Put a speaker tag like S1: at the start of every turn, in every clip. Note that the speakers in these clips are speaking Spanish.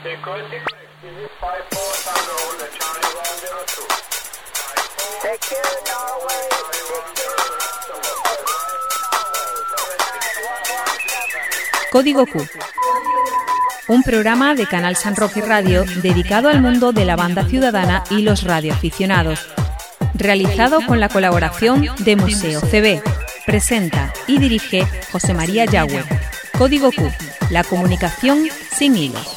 S1: Código Q, un programa de Canal San Roque Radio dedicado al mundo de la banda ciudadana y los radioaficionados, realizado con la colaboración de Museo CB. Presenta y dirige José María Yagüe. Código Q, la comunicación sin hilos.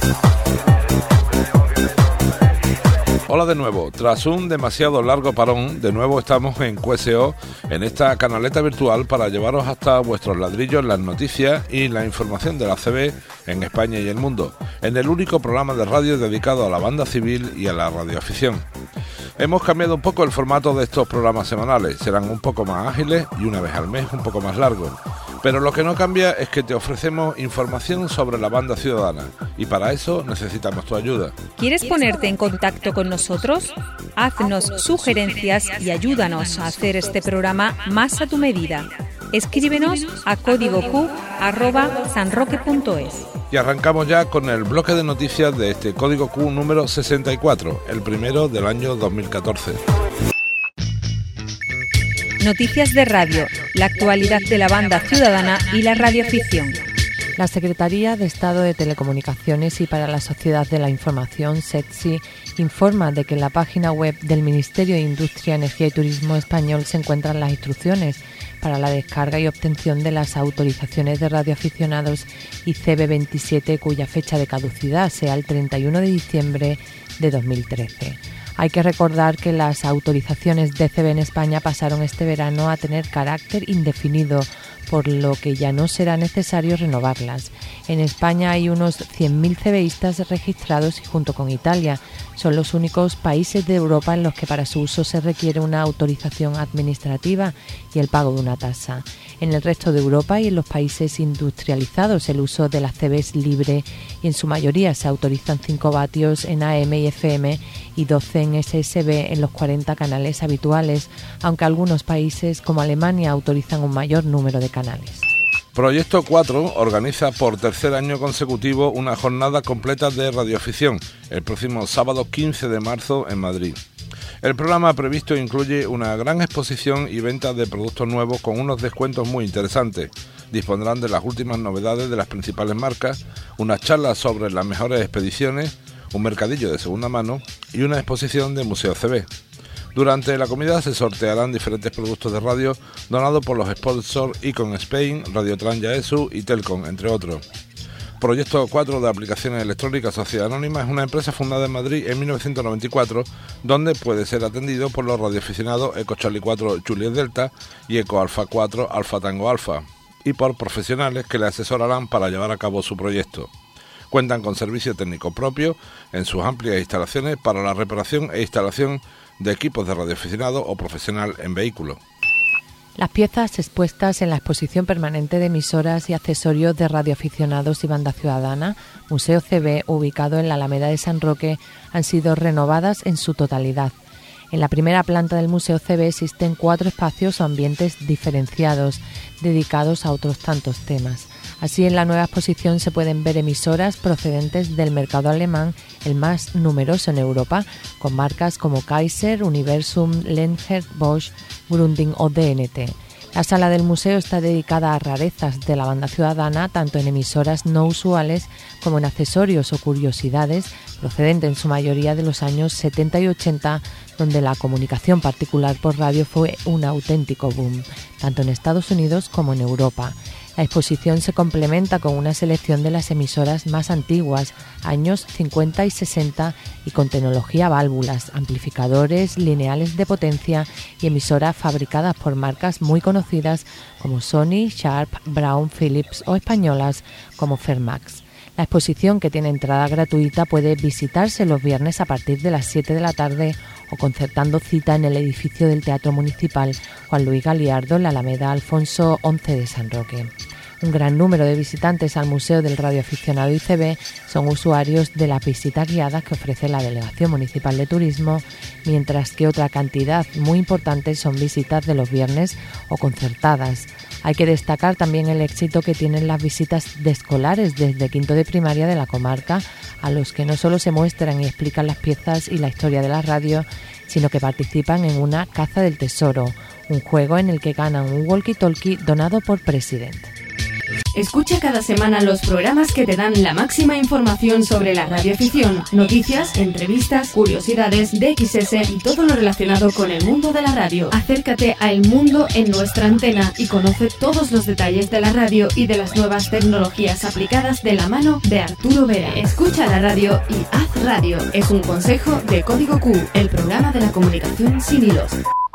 S2: Hola de nuevo, tras un demasiado largo parón, de nuevo estamos en QSO, en esta canaleta virtual para llevaros hasta vuestros ladrillos las noticias y la información de la CB en España y el mundo, en el único programa de radio dedicado a la banda civil y a la radioafición. Hemos cambiado un poco el formato de estos programas semanales, serán un poco más ágiles y una vez al mes un poco más largos. Pero lo que no cambia es que te ofrecemos información sobre la banda ciudadana y para eso necesitamos tu ayuda.
S1: ¿Quieres ponerte en contacto con nosotros? Haznos sugerencias y ayúdanos a hacer este programa más a tu medida. Escríbenos a códigoq@sanroque.es.
S2: Y arrancamos ya con el bloque de noticias de este Código Q número 64, el primero del año 2014.
S1: Noticias de radio, la actualidad de la banda ciudadana y la radioafición.
S3: La Secretaría de Estado de Telecomunicaciones y para la Sociedad de la Información, SETSI, informa de que en la página web del Ministerio de Industria, Energía y Turismo español se encuentran las instrucciones para la descarga y obtención de las autorizaciones de radioaficionados y CB27, cuya fecha de caducidad sea el 31 de diciembre de 2013. Hay que recordar que las autorizaciones de CB en España pasaron este verano a tener carácter indefinido, por lo que ya no será necesario renovarlas. En España hay unos 100.000 CBistas registrados y junto con Italia son los únicos países de Europa en los que para su uso se requiere una autorización administrativa y el pago de una tasa. En el resto de Europa y en los países industrializados el uso de las CB es libre y en su mayoría se autorizan 5 vatios en AM y FM y 12 en SSB en los 40 canales habituales, aunque algunos países como Alemania autorizan un mayor número de canales.
S2: Proyecto 4 organiza por tercer año consecutivo una jornada completa de radioafición el próximo sábado 15 de marzo en Madrid. El programa previsto incluye una gran exposición y venta de productos nuevos con unos descuentos muy interesantes. Dispondrán de las últimas novedades de las principales marcas, unas charlas sobre las mejores expediciones, un mercadillo de segunda mano y una exposición de Museo CB. Durante la comida se sortearán diferentes productos de radio donados por los sponsors Icon Spain, Radiotran Yaesu y Telcom, entre otros. Proyecto 4 de Aplicaciones Electrónicas Sociedad Anónima es una empresa fundada en Madrid en 1994, donde puede ser atendido por los radioaficionados Eco Charlie 4 Juliet Delta y Eco Alfa 4 Alfa Tango Alfa, y por profesionales que le asesorarán para llevar a cabo su proyecto. Cuentan con servicio técnico propio en sus amplias instalaciones para la reparación e instalación de equipos de radioaficionado o profesional en vehículos.
S3: Las piezas expuestas en la exposición permanente de emisoras y accesorios de radioaficionados y banda ciudadana, Museo CB, ubicado en la Alameda de San Roque, han sido renovadas en su totalidad. En la primera planta del Museo CB existen 4 espacios o ambientes diferenciados, dedicados a otros tantos temas. Así, en la nueva exposición se pueden ver emisoras procedentes del mercado alemán, el más numeroso en Europa, con marcas como Kaiser, Universum, Lenher, Bosch, Grundig o DNT. La sala del museo está dedicada a rarezas de la banda ciudadana, tanto en emisoras no usuales como en accesorios o curiosidades, procedentes en su mayoría de los años 70 y 80, donde la comunicación particular por radio fue un auténtico boom, tanto en Estados Unidos como en Europa. La exposición se complementa con una selección de las emisoras más antiguas, años 50 y 60, y con tecnología válvulas, amplificadores, lineales de potencia y emisoras fabricadas por marcas muy conocidas como Sony, Sharp, Brown, Philips o españolas como Fermax. La exposición, que tiene entrada gratuita, puede visitarse los viernes a partir de las 7 de la tarde o concertando cita en el edificio del Teatro Municipal Juan Luis Galiardo en la Alameda Alfonso XI de San Roque. Un gran número de visitantes al Museo del Radioaficionado ICB son usuarios de las visitas guiadas que ofrece la Delegación Municipal de Turismo, mientras que otra cantidad muy importante son visitas de los viernes o concertadas. Hay que destacar también el éxito que tienen las visitas de escolares desde quinto de primaria de la comarca, a los que no solo se muestran y explican las piezas y la historia de la radio, sino que participan en una caza del tesoro, un juego en el que ganan un walkie-talkie donado por President.
S1: Escucha cada semana los programas que te dan la máxima información sobre la radioafición, noticias, entrevistas, curiosidades, DXS y todo lo relacionado con el mundo de la radio. Acércate a El Mundo en nuestra antena y conoce todos los detalles de la radio y de las nuevas tecnologías aplicadas de la mano de Arturo Vera. Escucha la radio y haz radio. Es un consejo de Código Q, el programa de la comunicación sin hilos.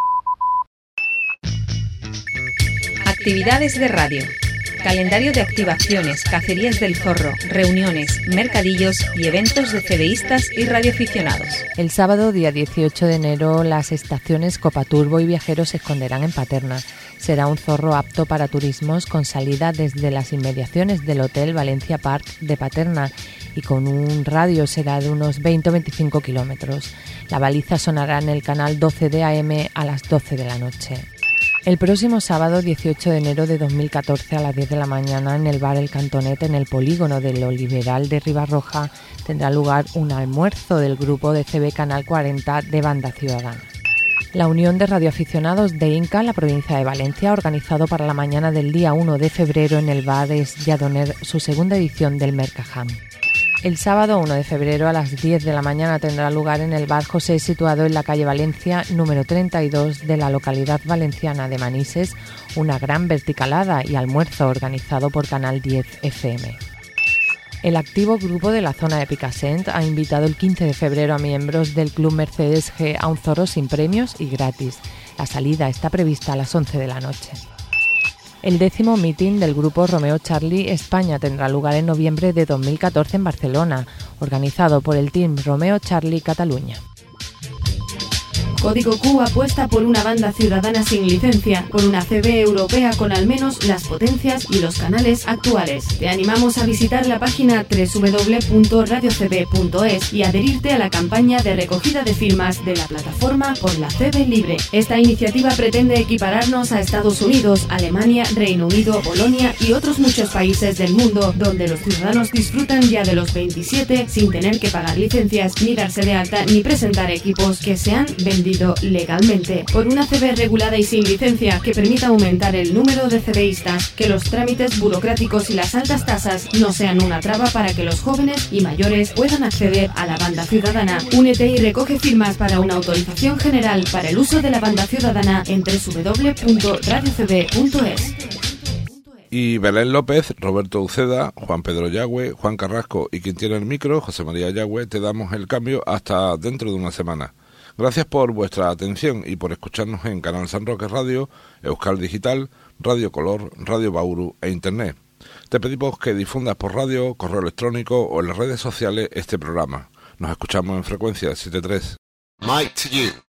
S1: Actividades de radio. Calendario de activaciones, cacerías del zorro, reuniones, mercadillos y eventos de CBistas y radioaficionados.
S3: El sábado, día 18 de enero, las estaciones Copaturbo y Viajeros se esconderán en Paterna. Será un zorro apto para turismos con salida desde las inmediaciones del Hotel Valencia Park de Paterna y con un radio será de unos 20 o 25 kilómetros. La baliza sonará en el canal 12 de AM a las 12 de la noche. El próximo sábado 18 de enero de 2014 a las 10 de la mañana en el bar El Cantonet en el polígono del Oliveral de Ribarroja tendrá lugar un almuerzo del grupo de CB Canal 40 de Banda Ciudadana. La Unión de Radioaficionados de Inca, la provincia de Valencia, ha organizado para la mañana del día 1 de febrero en el bar Es Lladoner su segunda edición del Mercajam. El sábado 1 de febrero a las 10 de la mañana tendrá lugar en el bar José, situado en la calle Valencia, número 32 de la localidad valenciana de Manises, una gran verticalada y almuerzo organizado por Canal 10 FM. El activo grupo de la zona de Picassent ha invitado el 15 de febrero a miembros del Club Mercedes G a un zorro sin premios y gratis. La salida está prevista a las 11 de la noche. El 10º meeting del grupo Romeo Charlie España tendrá lugar en noviembre de 2014 en Barcelona, organizado por el Team Romeo Charlie Cataluña.
S1: Código Q apuesta por una banda ciudadana sin licencia, por una CB europea con al menos las potencias y los canales actuales. Te animamos a visitar la página www.radiocb.es y adherirte a la campaña de recogida de firmas de la plataforma por la CB Libre. Esta iniciativa pretende equipararnos a Estados Unidos, Alemania, Reino Unido, Polonia y otros muchos países del mundo, donde los ciudadanos disfrutan ya de los 27 sin tener que pagar licencias, ni darse de alta, ni presentar equipos que se han vendido legalmente. Por una CB regulada y sin licencia que permita aumentar el número de CBistas, que los trámites burocráticos y las altas tasas no sean una traba para que los jóvenes y mayores puedan acceder a la banda ciudadana. Únete y recoge firmas para una autorización general para el uso de la banda ciudadana en www.radiocb.es.
S2: Y Belén López, Roberto Uceda, Juan Pedro Yagüe, Juan Carrasco y quien tiene el micro, José María Yagüe, te damos el cambio hasta dentro de una semana. Gracias por vuestra atención y por escucharnos en Canal San Roque Radio, Euskal Digital, Radio Color, Radio Bauru e Internet. Te pedimos que difundas por radio, correo electrónico o en las redes sociales este programa. Nos escuchamos en frecuencia 73.
S4: Mike to you.